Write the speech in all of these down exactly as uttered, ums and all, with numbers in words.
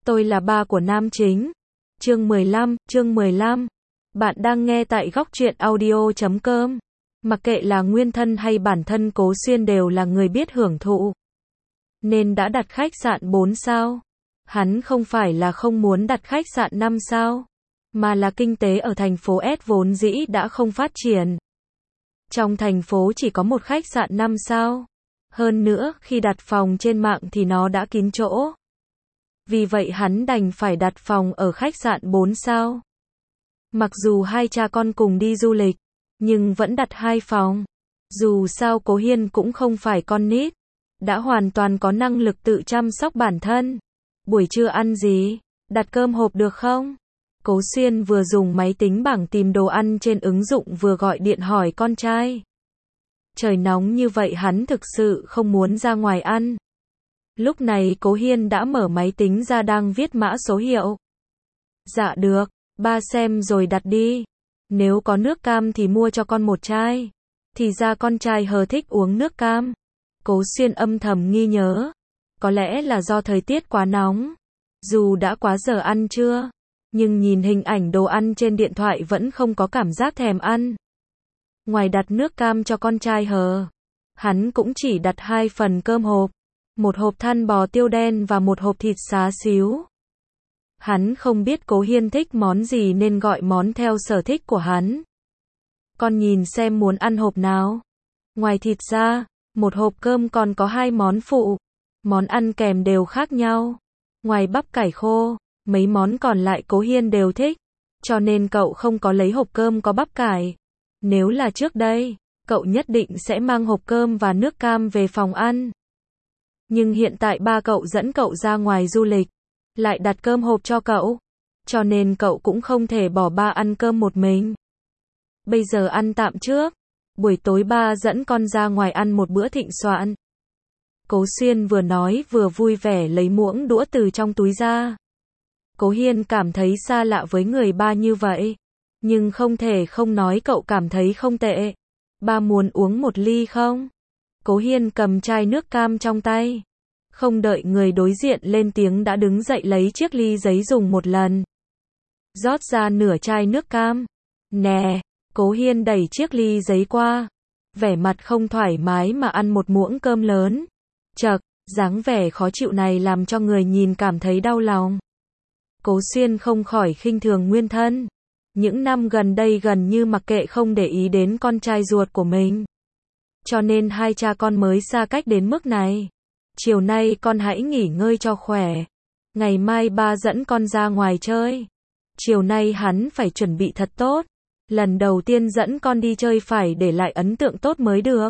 Tôi là ba của nam chính. Chương mười lăm, chương mười lăm. Bạn đang nghe tại góc truyện audio chấm com. Mặc kệ là nguyên thân hay bản thân Cố Xuyên đều là người biết hưởng thụ. Nên đã đặt khách sạn bốn sao. Hắn không phải là không muốn đặt khách sạn năm sao, mà là kinh tế ở thành phố S vốn dĩ đã không phát triển. Trong thành phố chỉ có một khách sạn năm sao. Hơn nữa, khi đặt phòng trên mạng thì nó đã kín chỗ. Vì vậy hắn đành phải đặt phòng ở khách sạn bốn sao. Mặc dù hai cha con cùng đi du lịch, nhưng vẫn đặt hai phòng. Dù sao Cố Hiên cũng không phải con nít, đã hoàn toàn có năng lực tự chăm sóc bản thân. Buổi trưa ăn gì? Đặt cơm hộp được không? Cố Xuyên vừa dùng máy tính bảng tìm đồ ăn trên ứng dụng vừa gọi điện hỏi con trai. Trời nóng như vậy hắn thực sự không muốn ra ngoài ăn. Lúc này Cố Hiên đã mở máy tính ra đang viết mã số hiệu. Dạ được, ba xem rồi đặt đi. Nếu có nước cam thì mua cho con một chai. Thì ra con trai hờ thích uống nước cam. Cố Xuyên âm thầm nghi nhớ. Có lẽ là do thời tiết quá nóng. Dù đã quá giờ ăn trưa, nhưng nhìn hình ảnh đồ ăn trên điện thoại vẫn không có cảm giác thèm ăn. Ngoài đặt nước cam cho con trai hờ, hắn cũng chỉ đặt hai phần cơm hộp. Một hộp than bò tiêu đen và một hộp thịt xá xíu. Hắn không biết Cố Hiên thích món gì nên gọi món theo sở thích của hắn. Con nhìn xem muốn ăn hộp nào. Ngoài thịt ra, một hộp cơm còn có hai món phụ. Món ăn kèm đều khác nhau. Ngoài bắp cải khô, mấy món còn lại Cố Hiên đều thích. Cho nên cậu không có lấy hộp cơm có bắp cải. Nếu là trước đây, cậu nhất định sẽ mang hộp cơm và nước cam về phòng ăn. Nhưng hiện tại ba cậu dẫn cậu ra ngoài du lịch, lại đặt cơm hộp cho cậu. Cho nên cậu cũng không thể bỏ ba ăn cơm một mình. Bây giờ ăn tạm trước. Buổi tối ba dẫn con ra ngoài ăn một bữa thịnh soạn. Cố Xuyên vừa nói vừa vui vẻ lấy muỗng đũa từ trong túi ra. Cố Hiên cảm thấy xa lạ với người ba như vậy. Nhưng không thể không nói cậu cảm thấy không tệ. Ba muốn uống một ly không? Cố Hiên cầm chai nước cam trong tay. Không đợi người đối diện lên tiếng đã đứng dậy lấy chiếc ly giấy dùng một lần. Rót ra nửa chai nước cam. Nè, Cố Hiên đẩy chiếc ly giấy qua. Vẻ mặt không thoải mái mà ăn một muỗng cơm lớn. Chậc, dáng vẻ khó chịu này làm cho người nhìn cảm thấy đau lòng. Cố Xuyên không khỏi khinh thường nguyên thân. Những năm gần đây gần như mặc kệ không để ý đến con trai ruột của mình. Cho nên hai cha con mới xa cách đến mức này. Chiều nay con hãy nghỉ ngơi cho khỏe. Ngày mai ba dẫn con ra ngoài chơi. Chiều nay hắn phải chuẩn bị thật tốt. Lần đầu tiên dẫn con đi chơi phải để lại ấn tượng tốt mới được.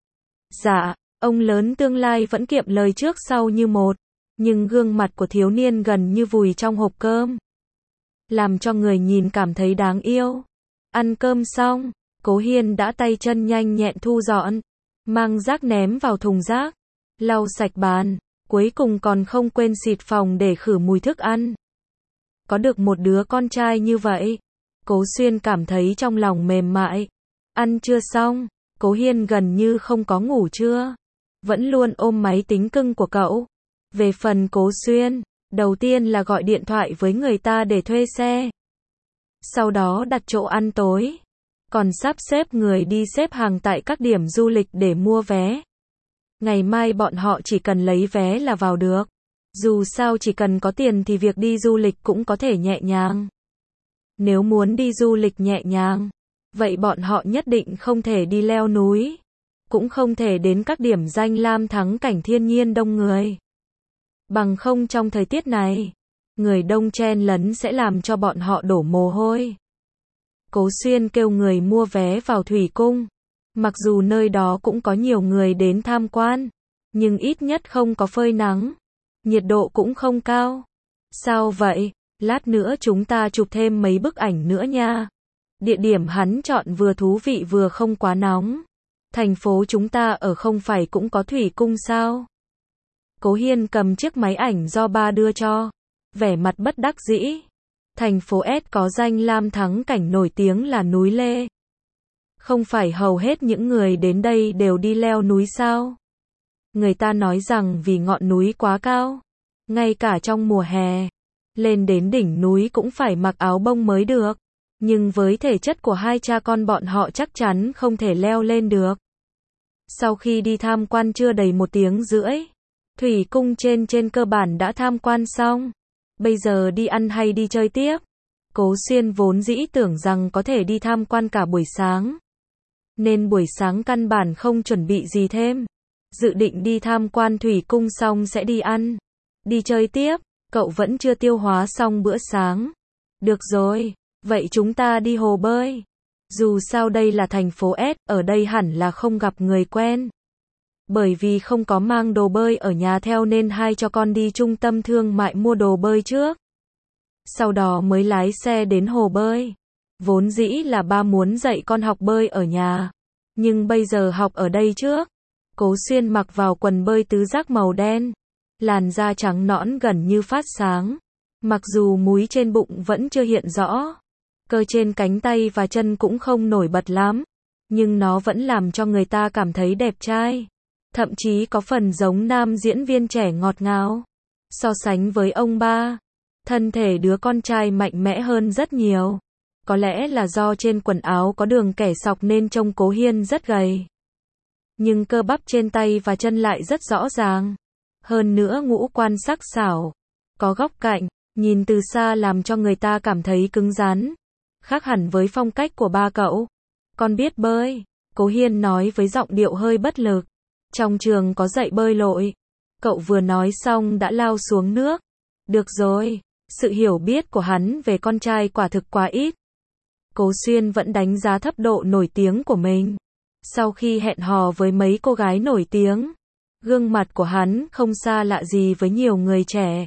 Dạ, ông lớn tương lai vẫn kiệm lời trước sau như một. Nhưng gương mặt của thiếu niên gần như vùi trong hộp cơm. Làm cho người nhìn cảm thấy đáng yêu. Ăn cơm xong, Cố Hiên đã tay chân nhanh nhẹn thu dọn. Mang rác ném vào thùng rác. Lau sạch bàn. Cuối cùng còn không quên xịt phòng để khử mùi thức ăn. Có được một đứa con trai như vậy, Cố Xuyên cảm thấy trong lòng mềm mại. Ăn trưa xong, Cố Hiên gần như không có ngủ trưa. Vẫn luôn ôm máy tính cưng của cậu. Về phần Cố Xuyên, đầu tiên là gọi điện thoại với người ta để thuê xe. Sau đó đặt chỗ ăn tối. Còn sắp xếp người đi xếp hàng tại các điểm du lịch để mua vé. Ngày mai bọn họ chỉ cần lấy vé là vào được. Dù sao chỉ cần có tiền thì việc đi du lịch cũng có thể nhẹ nhàng. Nếu muốn đi du lịch nhẹ nhàng, vậy bọn họ nhất định không thể đi leo núi. Cũng không thể đến các điểm danh lam thắng cảnh thiên nhiên đông người. Bằng không trong thời tiết này, người đông chen lấn sẽ làm cho bọn họ đổ mồ hôi. Cố Xuyên kêu người mua vé vào Thủy Cung. Mặc dù nơi đó cũng có nhiều người đến tham quan, nhưng ít nhất không có phơi nắng. Nhiệt độ cũng không cao. Sao vậy? Lát nữa chúng ta chụp thêm mấy bức ảnh nữa nha. Địa điểm hắn chọn vừa thú vị vừa không quá nóng. Thành phố chúng ta ở không phải cũng có Thủy Cung sao? Cố Hiên cầm chiếc máy ảnh do ba đưa cho. Vẻ mặt bất đắc dĩ. Thành phố S có danh lam thắng cảnh nổi tiếng là núi Lê. Không phải hầu hết những người đến đây đều đi leo núi sao? Người ta nói rằng vì ngọn núi quá cao. Ngay cả trong mùa hè, lên đến đỉnh núi cũng phải mặc áo bông mới được. Nhưng với thể chất của hai cha con bọn họ chắc chắn không thể leo lên được. Sau khi đi tham quan chưa đầy một tiếng rưỡi, thủy cung trên trên cơ bản đã tham quan xong. Bây giờ đi ăn hay đi chơi tiếp? Cố Xuyên vốn dĩ tưởng rằng có thể đi tham quan cả buổi sáng, nên buổi sáng căn bản không chuẩn bị gì thêm. Dự định đi tham quan thủy cung xong sẽ đi ăn, đi chơi tiếp. Cậu vẫn chưa tiêu hóa xong bữa sáng. Được rồi, vậy chúng ta đi hồ bơi. Dù sao đây là thành phố S, ở đây hẳn là không gặp người quen. Bởi vì không có mang đồ bơi ở nhà theo nên hai cho con đi trung tâm thương mại mua đồ bơi trước. Sau đó mới lái xe đến hồ bơi. Vốn dĩ là ba muốn dạy con học bơi ở nhà, nhưng bây giờ học ở đây trước. Cố Xuyên mặc vào quần bơi tứ giác màu đen, làn da trắng nõn gần như phát sáng. Mặc dù múi trên bụng vẫn chưa hiện rõ, cơ trên cánh tay và chân cũng không nổi bật lắm, nhưng nó vẫn làm cho người ta cảm thấy đẹp trai. Thậm chí có phần giống nam diễn viên trẻ ngọt ngào. So sánh với ông ba, thân thể đứa con trai mạnh mẽ hơn rất nhiều. Có lẽ là do trên quần áo có đường kẻ sọc nên trông Cố Hiên rất gầy. Nhưng cơ bắp trên tay và chân lại rất rõ ràng. Hơn nữa ngũ quan sắc sảo, có góc cạnh, nhìn từ xa làm cho người ta cảm thấy cứng rắn. Khác hẳn với phong cách của ba cậu. Con biết bơi, Cố Hiên nói với giọng điệu hơi bất lực. Trong trường có dạy bơi lội. Cậu vừa nói xong đã lao xuống nước. Được rồi, sự hiểu biết của hắn về con trai quả thực quá ít. Cố Xuyên vẫn đánh giá thấp độ nổi tiếng của mình. Sau khi hẹn hò với mấy cô gái nổi tiếng, gương mặt của hắn không xa lạ gì với nhiều người trẻ.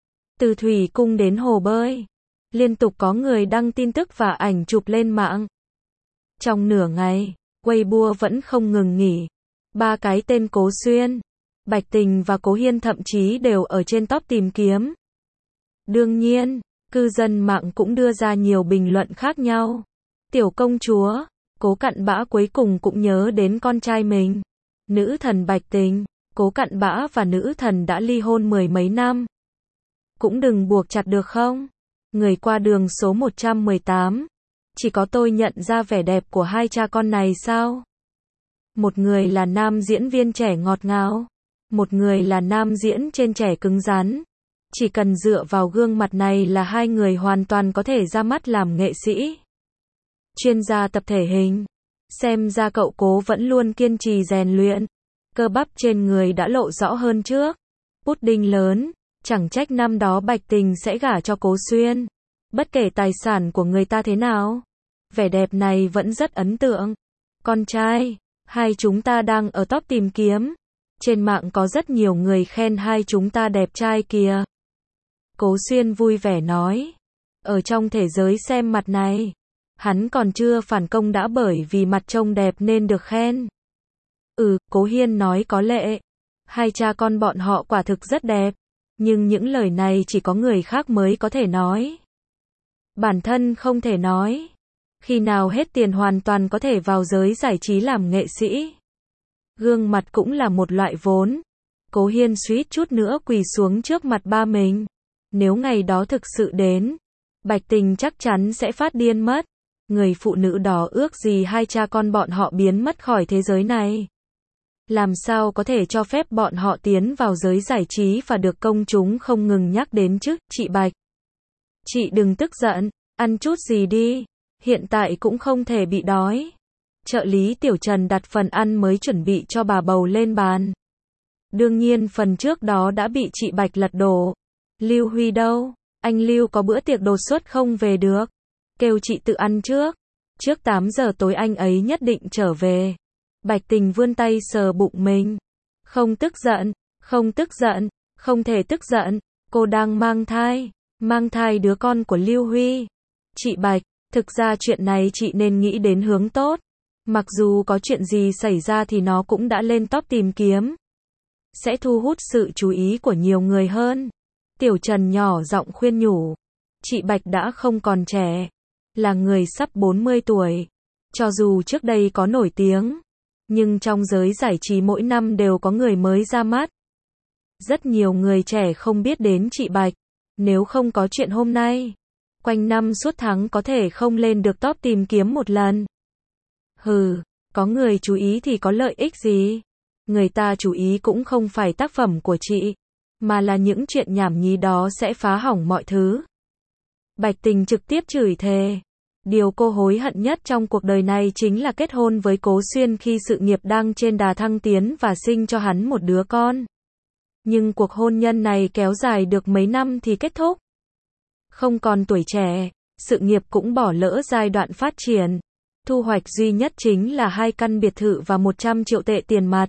Từ thủy cung đến hồ bơi, liên tục có người đăng tin tức và ảnh chụp lên mạng. Trong nửa ngày, Weibo vẫn không ngừng nghỉ. Ba cái tên Cố Xuyên, Bạch Tình và Cố Hiên thậm chí đều ở trên top tìm kiếm. Đương nhiên, cư dân mạng cũng đưa ra nhiều bình luận khác nhau. Tiểu công chúa, Cố Cặn Bã cuối cùng cũng nhớ đến con trai mình. Nữ thần Bạch Tình, Cố Cặn Bã và nữ thần đã ly hôn mười mấy năm. Cũng đừng buộc chặt được không? Người qua đường số một trăm mười tám. Chỉ có tôi nhận ra vẻ đẹp của hai cha con này sao? Một người là nam diễn viên trẻ ngọt ngào, một người là nam diễn trên trẻ cứng rắn. Chỉ cần dựa vào gương mặt này là hai người hoàn toàn có thể ra mắt làm nghệ sĩ. Chuyên gia tập thể hình. Xem ra cậu Cố vẫn luôn kiên trì rèn luyện. Cơ bắp trên người đã lộ rõ hơn trước. Pudding lớn, chẳng trách năm đó Bạch Tình sẽ gả cho Cố Xuyên. Bất kể tài sản của người ta thế nào, vẻ đẹp này vẫn rất ấn tượng. Con trai, hai chúng ta đang ở top tìm kiếm. Trên mạng có rất nhiều người khen hai chúng ta đẹp trai kìa. Cố Xuyên vui vẻ nói. Ở trong thế giới xem mặt này, hắn còn chưa phản công đã bởi vì mặt trông đẹp nên được khen. Ừ, Cố Hiên nói có lệ. Hai cha con bọn họ quả thực rất đẹp. Nhưng những lời này chỉ có người khác mới có thể nói. Bản thân không thể nói. Khi nào hết tiền hoàn toàn có thể vào giới giải trí làm nghệ sĩ. Gương mặt cũng là một loại vốn. Cố Hiên suýt chút nữa quỳ xuống trước mặt ba mình. Nếu ngày đó thực sự đến, Bạch Tình chắc chắn sẽ phát điên mất. Người phụ nữ đó ước gì hai cha con bọn họ biến mất khỏi thế giới này. Làm sao có thể cho phép bọn họ tiến vào giới giải trí và được công chúng không ngừng nhắc đến chứ, chị Bạch. Chị đừng tức giận, ăn chút gì đi, hiện tại cũng không thể bị đói. Trợ lý Tiểu Trần đặt phần ăn mới chuẩn bị cho bà bầu lên bàn. Đương nhiên phần trước đó đã bị chị Bạch lật đổ. Lưu Huy đâu? Anh Lưu có bữa tiệc đột xuất không về được. Kêu chị tự ăn trước. Trước tám giờ tối anh ấy nhất định trở về. Bạch Tình vươn tay sờ bụng mình. Không tức giận, không tức giận, không thể tức giận. Cô đang mang thai, mang thai đứa con của Lưu Huy. Chị Bạch, thực ra chuyện này chị nên nghĩ đến hướng tốt. Mặc dù có chuyện gì xảy ra thì nó cũng đã lên top tìm kiếm. Sẽ thu hút sự chú ý của nhiều người hơn. Tiểu Trần nhỏ giọng khuyên nhủ. Chị Bạch đã không còn trẻ. Là người sắp bốn mươi tuổi. Cho dù trước đây có nổi tiếng. Nhưng trong giới giải trí mỗi năm đều có người mới ra mắt. Rất nhiều người trẻ không biết đến chị Bạch. Nếu không có chuyện hôm nay, quanh năm suốt tháng có thể không lên được top tìm kiếm một lần. Hừ, có người chú ý thì có lợi ích gì? Người ta chú ý cũng không phải tác phẩm của chị, mà là những chuyện nhảm nhí đó sẽ phá hỏng mọi thứ. Bạch Tình trực tiếp chửi thề. Điều cô hối hận nhất trong cuộc đời này chính là kết hôn với Cố Xuyên khi sự nghiệp đang trên đà thăng tiến và sinh cho hắn một đứa con. Nhưng cuộc hôn nhân này kéo dài được mấy năm thì kết thúc. Không còn tuổi trẻ, sự nghiệp cũng bỏ lỡ giai đoạn phát triển. Thu hoạch duy nhất chính là hai căn biệt thự và một trăm triệu tệ tiền mặt.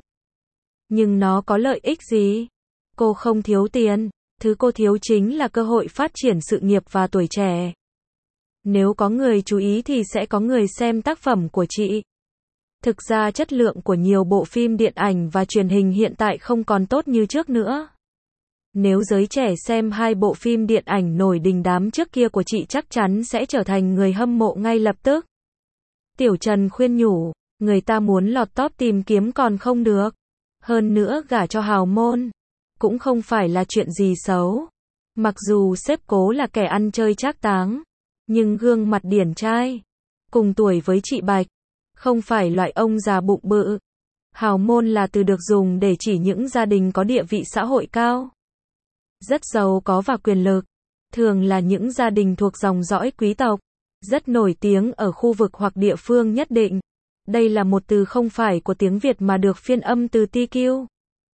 Nhưng nó có lợi ích gì? Cô không thiếu tiền, thứ cô thiếu chính là cơ hội phát triển sự nghiệp và tuổi trẻ. Nếu có người chú ý thì sẽ có người xem tác phẩm của chị. Thực ra chất lượng của nhiều bộ phim điện ảnh và truyền hình hiện tại không còn tốt như trước nữa. Nếu giới trẻ xem hai bộ phim điện ảnh nổi đình đám trước kia của chị chắc chắn sẽ trở thành người hâm mộ ngay lập tức. Tiểu Trần khuyên nhủ, người ta muốn lọt top tìm kiếm còn không được. Hơn nữa gả cho hào môn, cũng không phải là chuyện gì xấu. Mặc dù sếp Cố là kẻ ăn chơi trác táng, nhưng gương mặt điển trai, cùng tuổi với chị Bạch, không phải loại ông già bụng bự. Hào môn là từ được dùng để chỉ những gia đình có địa vị xã hội cao, rất giàu có và quyền lực, thường là những gia đình thuộc dòng dõi quý tộc, rất nổi tiếng ở khu vực hoặc địa phương nhất định. Đây là một từ không phải của tiếng Việt mà được phiên âm từ ti kiu.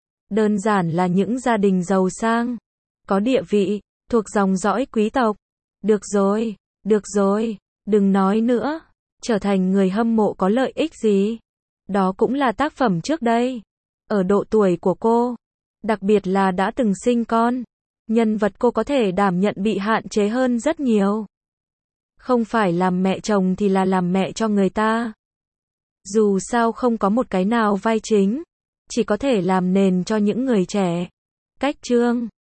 Đơn giản là những gia đình giàu sang, có địa vị, thuộc dòng dõi quý tộc. Được rồi, được rồi, đừng nói nữa. Trở thành người hâm mộ có lợi ích gì? Đó cũng là tác phẩm trước đây. Ở độ tuổi của cô, đặc biệt là đã từng sinh con, nhân vật cô có thể đảm nhận bị hạn chế hơn rất nhiều. Không phải làm mẹ chồng thì là làm mẹ cho người ta. Dù sao không có một cái nào vai chính, chỉ có thể làm nền cho những người trẻ. Cách chương